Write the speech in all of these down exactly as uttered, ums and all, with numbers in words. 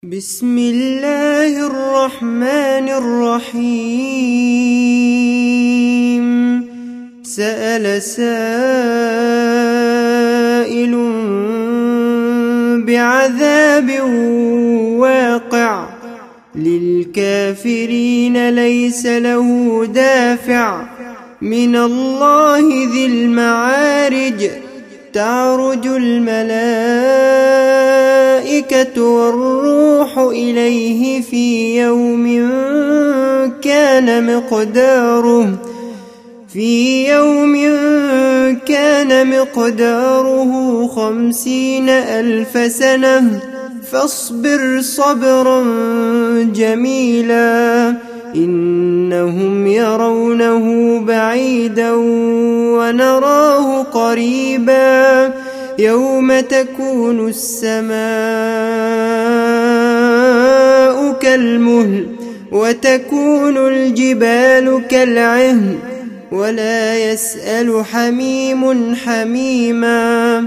بسم الله الرحمن الرحيم. سأل سائل بعذاب واقع للكافرين ليس له دافع من الله ذي المعارج. تعرج الملائكة والروح إليه في يوم كان مقداره في يوم كان مقداره خمسين ألف سنة فاصبر صبرا جميلا. إنهم يرونه بعيدا ونراه قريبا. يوم تكون السماء كالمهل وتكون الجبال كالعهن ولا يسأل حميم حميما.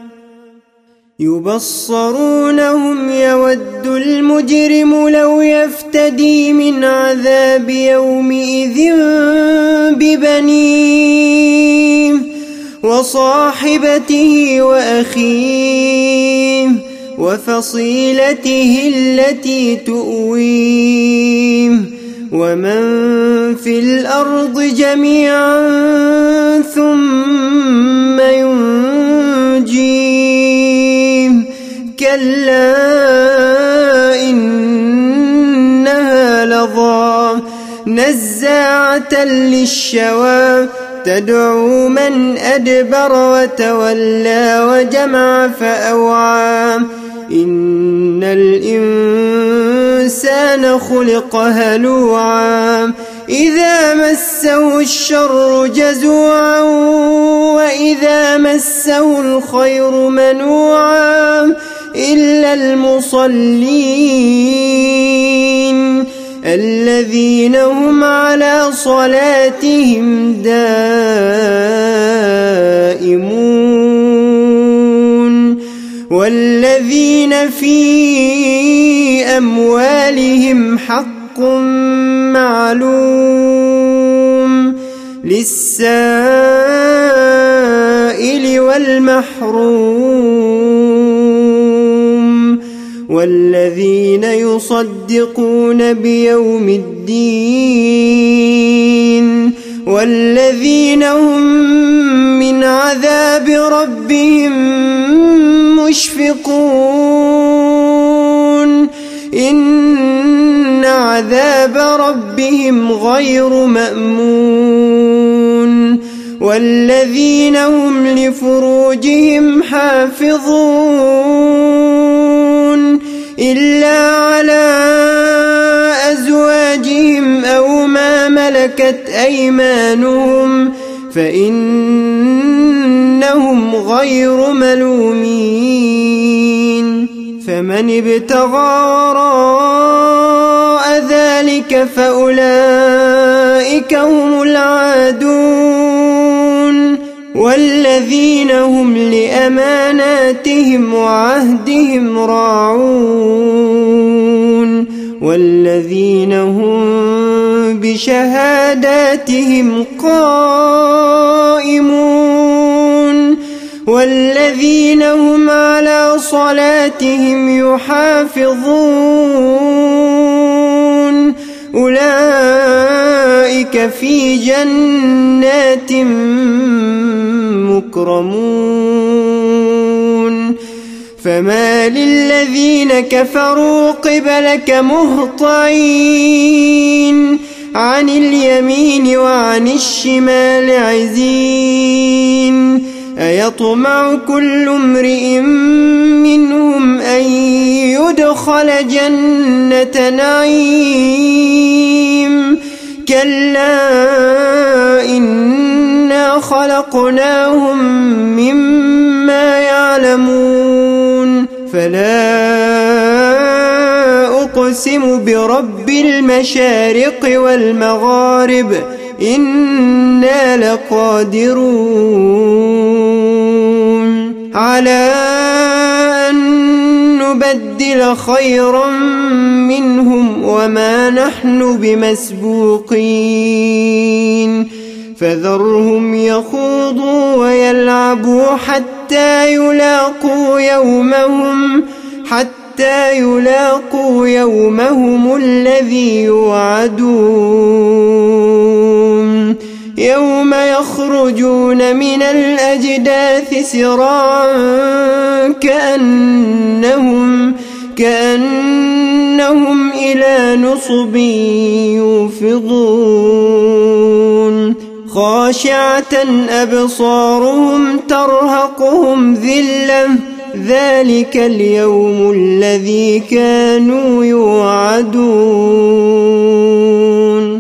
يبصرونهم يود المجرم لو يفتدي من عذاب يومئذ ببنيه وصاحبته وأخيه وفصيلته التي تؤويه ومن في الأرض جميعا ثم ينجيه. كلا إنها لظى نزاعة للشوى تدعو من أدبر وتولى وجمع فأوعى. إن الإنسان خلق هلوعا إذا مسه الشر جزوعا وإذا مسه الخير منوعا إلا المصلين الذين هم على صلاتهم دائمون والذين في أموالهم حق معلوم للسائل والمحروم والذين يصدقون بيوم الدين والذين هم من عذاب ربهم مشفقون. إن عذاب ربهم غير مأمون. والذين هم لفروجهم حافظون إلا على أزواجهم أو ما ملكت أيمانهم فإنهم غير ملومين. فمن ابتغى وراء ذلك فأولئك هم العادون. والذين هم لأماناتهم وعهدهم راعون والذين هم بشهاداتهم قائمون والذين هم على صلاتهم يحافظون أولئك في جنات مكرمون. فما للذين كفروا قبلك مهطعين عن اليمين وعن الشمال عزين. أيطمع كل امرئ منهم أن يدخل جنة نعيم كلا إنا خلقناهم مما يعلمون. فلا أقسم برب المشارق والمغارب إنا لقادرون على أن نبدل خيرا منهم وما نحن بمسبوقين فذرهم يخوضوا ويلعبوا حتى يلاقوا يومهم حتى يلاقوا يومهم الذي يوعدون يوم يخرجون من الأجداث سراعا كأنهم كأنهم إلى نصب يوفضون خاشعة أبصارهم ترهقهم ذلة ذلك اليوم الذي كانوا يوعدون.